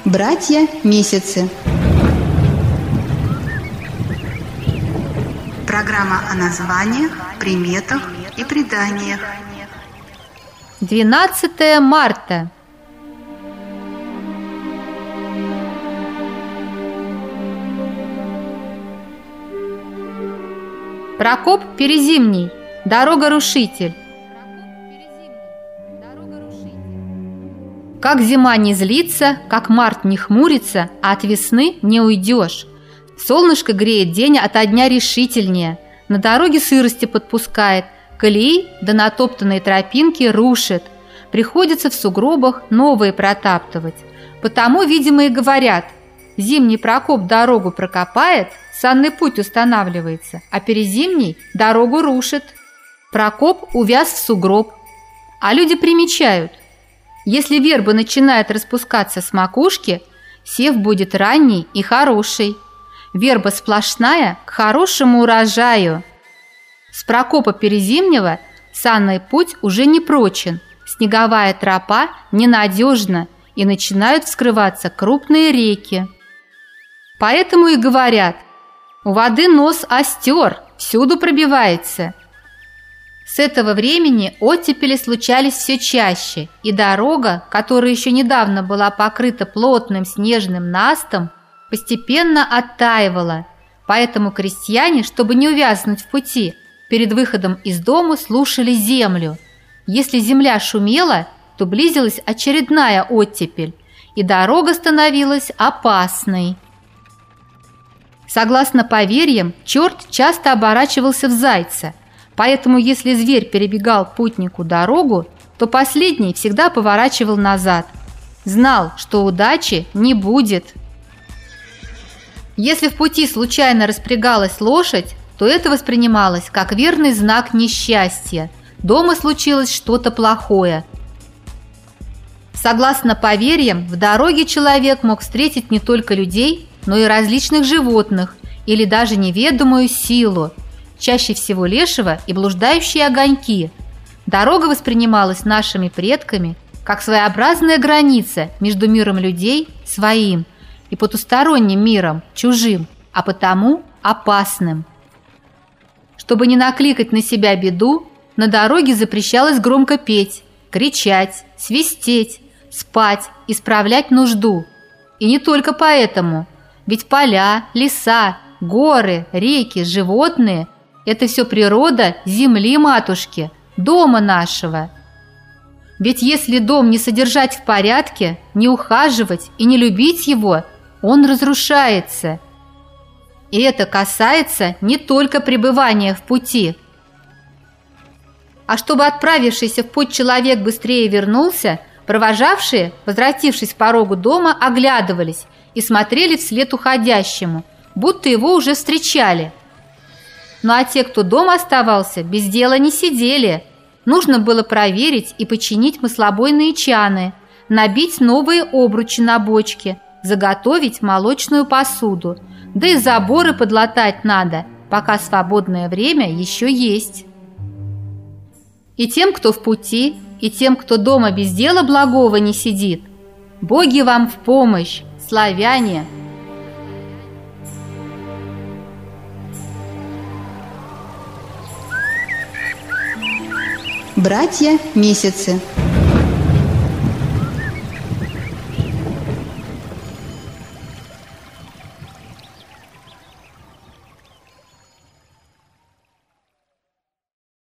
Братья месяцы. Программа о названиях, приметах и преданиях. 12 марта. Прокоп Перезимний. Дорога-рушитель. Как зима не злится, как март не хмурится, а от весны не уйдешь. Солнышко греет день ото дня решительнее, на дороге сырости подпускает, колеи да натоптанные тропинки рушит. Приходится в сугробах новые протаптывать. Потому, видимо, и говорят: зимний Прокоп дорогу прокопает, санный путь устанавливается, а перезимний дорогу рушит. Прокоп увяз в сугроб. А люди примечают: если верба начинает распускаться с макушки, сев будет ранний и хороший. Верба сплошная к хорошему урожаю. С Прокопа Перезимнего санный путь уже не прочен, снеговая тропа ненадежна, и начинают вскрываться крупные реки. Поэтому и говорят: у воды нос остер, всюду пробивается. С этого времени оттепели случались все чаще, и дорога, которая еще недавно была покрыта плотным снежным настом, постепенно оттаивала. Поэтому крестьяне, чтобы не увязнуть в пути, перед выходом из дома слушали землю. Если земля шумела, то близилась очередная оттепель, и дорога становилась опасной. Согласно поверьям, черт часто оборачивался в зайца, поэтому если зверь перебегал путнику дорогу, то последний всегда поворачивал назад. Знал, что удачи не будет. Если в пути случайно распрягалась лошадь, то это воспринималось как верный знак несчастья. Дома случилось что-то плохое. Согласно поверьям, в дороге человек мог встретить не только людей, но и различных животных или даже неведомую силу, чаще всего лешего и блуждающие огоньки. Дорога воспринималась нашими предками как своеобразная граница между миром людей, своим, и потусторонним миром, чужим, а потому опасным. Чтобы не накликать на себя беду, на дороге запрещалось громко петь, кричать, свистеть, спать, исправлять нужду. И не только поэтому, ведь поля, леса, горы, реки, животные – это все природа земли матушки, дома нашего. Ведь если дом не содержать в порядке, не ухаживать и не любить его, он разрушается. И это касается не только пребывания в пути. А чтобы отправившийся в путь человек быстрее вернулся, провожавшие, возвратившись к порогу дома, оглядывались и смотрели вслед уходящему, будто его уже встречали. Ну а те, кто дома оставался, без дела не сидели. Нужно было проверить и починить маслобойные чаны, набить новые обручи на бочке, заготовить молочную посуду, да и заборы подлатать надо, пока свободное время еще есть. И тем, кто в пути, и тем, кто дома без дела благого не сидит, боги вам в помощь, славяне! Братья месяцы.